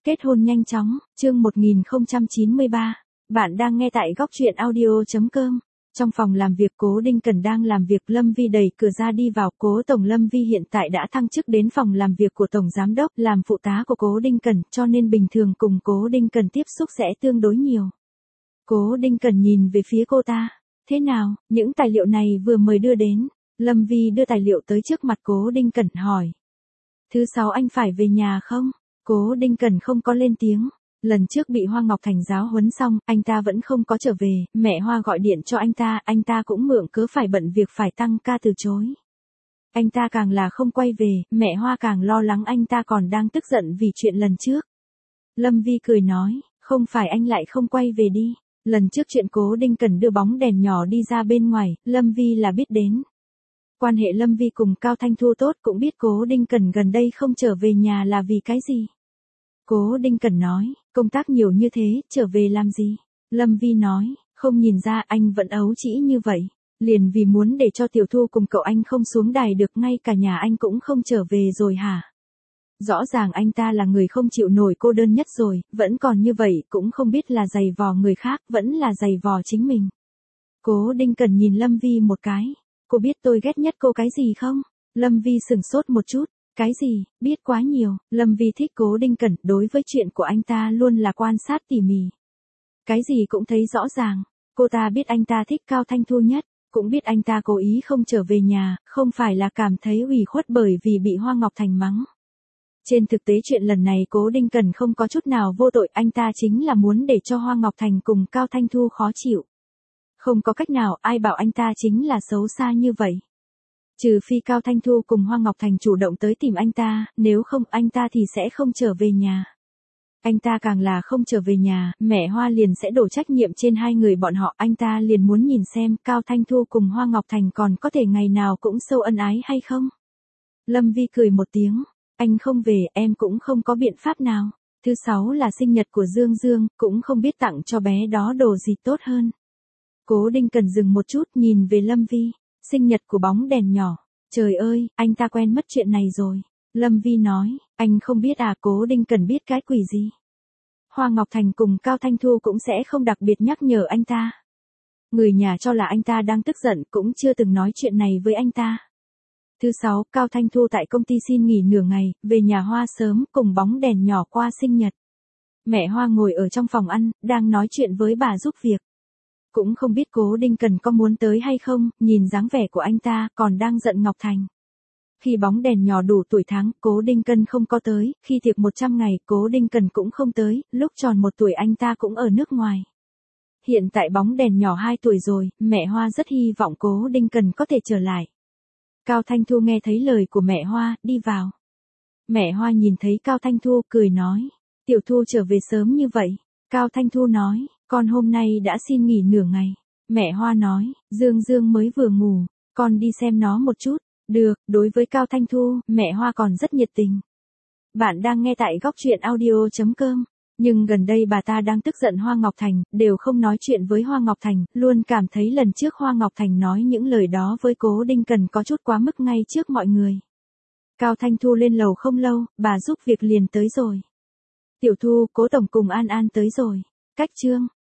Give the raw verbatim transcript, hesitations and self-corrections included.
Kết hôn nhanh chóng, chương một nghìn không trăm chín mươi ba. Bạn đang nghe tại góc truyện audio chấm com. Trong phòng làm việc Cố Đinh Cần đang làm việc, Lâm Vi đẩy cửa ra đi vào. Cố Tổng Lâm Vi hiện tại đã thăng chức đến phòng làm việc của Tổng Giám Đốc, làm phụ tá của Cố Đinh Cần, cho nên bình thường cùng Cố Đinh Cần tiếp xúc sẽ tương đối nhiều. Cố Đinh Cần nhìn về phía cô ta. Thế nào, những tài liệu này vừa mới đưa đến. Lâm Vi đưa tài liệu tới trước mặt Cố Đinh Cần hỏi. Thứ sáu anh phải về nhà không? Cố Đinh Cần không có lên tiếng. Lần trước bị Hoa Ngọc Thành giáo huấn xong, anh ta vẫn không có trở về, mẹ Hoa gọi điện cho anh ta, anh ta cũng mượn cớ phải bận việc phải tăng ca từ chối. Anh ta càng là không quay về, mẹ Hoa càng lo lắng anh ta còn đang tức giận vì chuyện lần trước. Lâm Vi cười nói, không phải anh lại không quay về đi. Lần trước chuyện Cố Đinh Cần đưa bóng đèn nhỏ đi ra bên ngoài, Lâm Vi là biết đến. Quan hệ Lâm Vi cùng Cao Thanh Thu tốt, cũng biết Cố Đinh Cần gần đây không trở về nhà là vì cái gì. Cố Đinh Cần nói, công tác nhiều như thế, trở về làm gì? Lâm Vi nói, không nhìn ra anh vẫn ấu trĩ như vậy. Liền vì muốn để cho Tiểu Thu cùng cậu anh không xuống đài được, ngay cả nhà anh cũng không trở về rồi hả? Rõ ràng anh ta là người không chịu nổi cô đơn nhất rồi, vẫn còn như vậy, cũng không biết là giày vò người khác, vẫn là giày vò chính mình. Cố Đinh Cần nhìn Lâm Vi một cái. Cô biết tôi ghét nhất cô cái gì không? Lâm Vi sửng sốt một chút. Cái gì? Biết quá nhiều. Lâm Vi thích Cố Đinh Cần, đối với chuyện của anh ta luôn là quan sát tỉ mỉ. Cái gì cũng thấy rõ ràng. Cô ta biết anh ta thích Cao Thanh Thu nhất, cũng biết anh ta cố ý không trở về nhà, không phải là cảm thấy ủy khuất bởi vì bị Hoa Ngọc Thành mắng. Trên thực tế chuyện lần này Cố Đinh Cần không có chút nào vô tội, anh ta chính là muốn để cho Hoa Ngọc Thành cùng Cao Thanh Thu khó chịu. Không có cách nào, ai bảo anh ta chính là xấu xa như vậy. Trừ phi Cao Thanh Thu cùng Hoa Ngọc Thành chủ động tới tìm anh ta, nếu không anh ta thì sẽ không trở về nhà. Anh ta càng là không trở về nhà, mẹ Hoa liền sẽ đổ trách nhiệm trên hai người bọn họ, anh ta liền muốn nhìn xem Cao Thanh Thu cùng Hoa Ngọc Thành còn có thể ngày nào cũng sâu ân ái hay không. Lâm Vi cười một tiếng, anh không về em cũng không có biện pháp nào. Thứ sáu là sinh nhật của Dương Dương, cũng không biết tặng cho bé đó đồ gì tốt hơn. Cố Đinh Cần dừng một chút nhìn về Lâm Vi. Sinh nhật của bóng đèn nhỏ. Trời ơi, anh ta quen mất chuyện này rồi. Lâm Vi nói, anh không biết à? Cố Đinh Cần biết cái quỷ gì. Hoa Ngọc Thành cùng Cao Thanh Thu cũng sẽ không đặc biệt nhắc nhở anh ta. Người nhà cho là anh ta đang tức giận, cũng chưa từng nói chuyện này với anh ta. Thứ sáu, Cao Thanh Thu tại công ty xin nghỉ nửa ngày, về nhà Hoa sớm cùng bóng đèn nhỏ qua sinh nhật. Mẹ Hoa ngồi ở trong phòng ăn, đang nói chuyện với bà giúp việc. Cũng không biết Cố Đinh Cần có muốn tới hay không, nhìn dáng vẻ của anh ta, còn đang giận Ngọc Thành. Khi bóng đèn nhỏ đủ tuổi tháng, Cố Đinh Cần không có tới, khi tiệc một trăm ngày, Cố Đinh Cần cũng không tới, lúc tròn một tuổi anh ta cũng ở nước ngoài. Hiện tại bóng đèn nhỏ hai tuổi rồi, mẹ Hoa rất hy vọng Cố Đinh Cần có thể trở lại. Cao Thanh Thu nghe thấy lời của mẹ Hoa, đi vào. Mẹ Hoa nhìn thấy Cao Thanh Thu, cười nói, Tiểu Thu trở về sớm như vậy. Cao Thanh Thu nói, con hôm nay đã xin nghỉ nửa ngày. Mẹ Hoa nói, Dương Dương mới vừa ngủ, con đi xem nó một chút. Được, đối với Cao Thanh Thu, mẹ Hoa còn rất nhiệt tình. Bạn đang nghe tại góc truyện audio chấm com. Nhưng gần đây bà ta đang tức giận Hoa Ngọc Thành, đều không nói chuyện với Hoa Ngọc Thành, luôn cảm thấy lần trước Hoa Ngọc Thành nói những lời đó với Cố Đinh Cần có chút quá mức ngay trước mọi người. Cao Thanh Thu lên lầu không lâu, bà giúp việc liền tới rồi. Tiểu Thu, Cố Tổng cùng An An tới rồi. Cách Trương,